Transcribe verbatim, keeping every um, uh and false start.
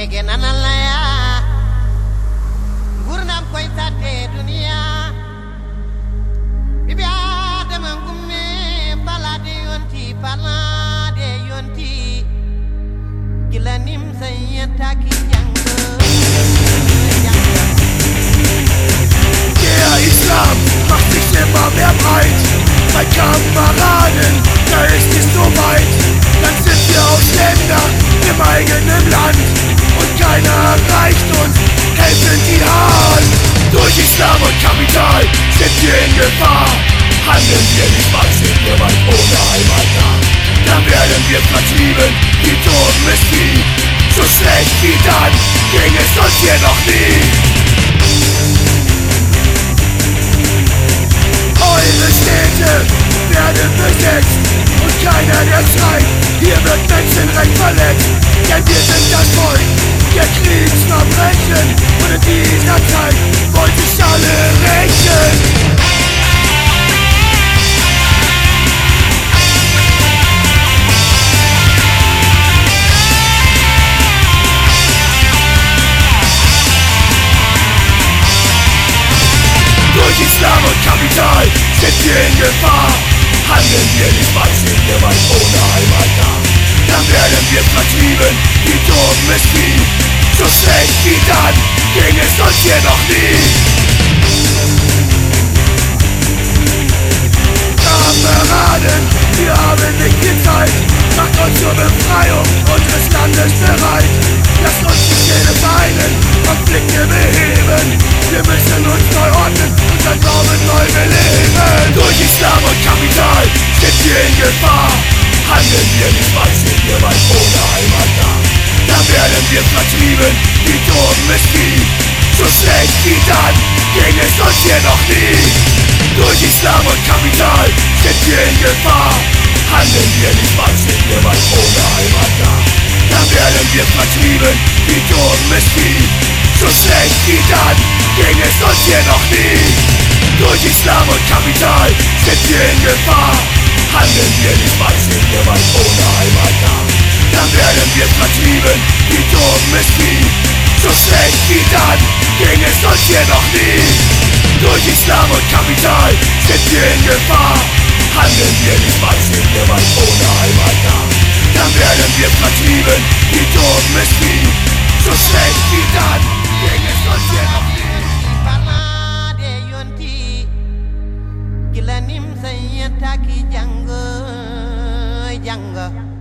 lege nanalaya gurnam koy tate dunia bibi adama ngumme balade yonti balade yonti gilanim sayataki jango Der Islam macht sich immer mehr breit. Bei Kameraden, da ist es so weit. Dann sind wir Ausländer im eigenen Land und keiner reicht uns, helfen die Hand. Durch Islam und Kapital sind wir in Gefahr. Handeln wir nicht mal, sind wir weit ohne Heimat da. Dann werden wir vertrieben, wie Toten ist wie. So schlecht wie dann ging es uns hier noch nie. Eure Städte werden besetzt und keiner, der schreit, hier wird Menschenrecht verletzt. Denn wir sind das Volk der Kriegsverbrechen und in dieser Zeit wollen sich alle rächen. Durch Islam und Kapital sind wir in Gefahr. Handeln wir nicht mal, sind wir weit ohne Heimat da. Dann werden wir vertrieben, wie Toten ist wie. So schlecht wie dann ging es uns hier noch nie. Kameraden, wir haben nicht viel Zeit. Macht uns zur Befreiung unseres Landes bereit. Lasst uns die Szene feilen, Konflikte beheben. Wir müssen uns neu ordnen, unser Glauben neu beleben. Durch Islam und Kapital sind wir in Gefahr. Handeln wir nicht mal, sind wir weit ohne Heimat da. Dann werden wir vertrieben, wie Toten ist wie. So schlecht wie dann ging es uns hier noch nie. Durch Islam und Kapital sind wir in Gefahr. Handeln wir nicht mal, sind wir weit ohne Heimat da. Dann werden wir vertrieben, wie Toten ist wie. So schlecht wie dann ging es uns hier noch nie. Durch Islam und Kapital sind wir in Gefahr. Handeln wir nicht mal, sind wir weit ohne Heimat da. Dann werden wir vertrieben, wie Toten ist wie. So schlecht wie dann ging es uns hier noch nie. Durch Islam und Kapital sind wir in Gefahr. Handeln wir nicht mal, sind wir weit ohne Heimat da. Dann werden wir vertrieben, wie Toten ist wie. So schlecht wie dann ging es uns hier noch nie. Gilanim sayataki jango jango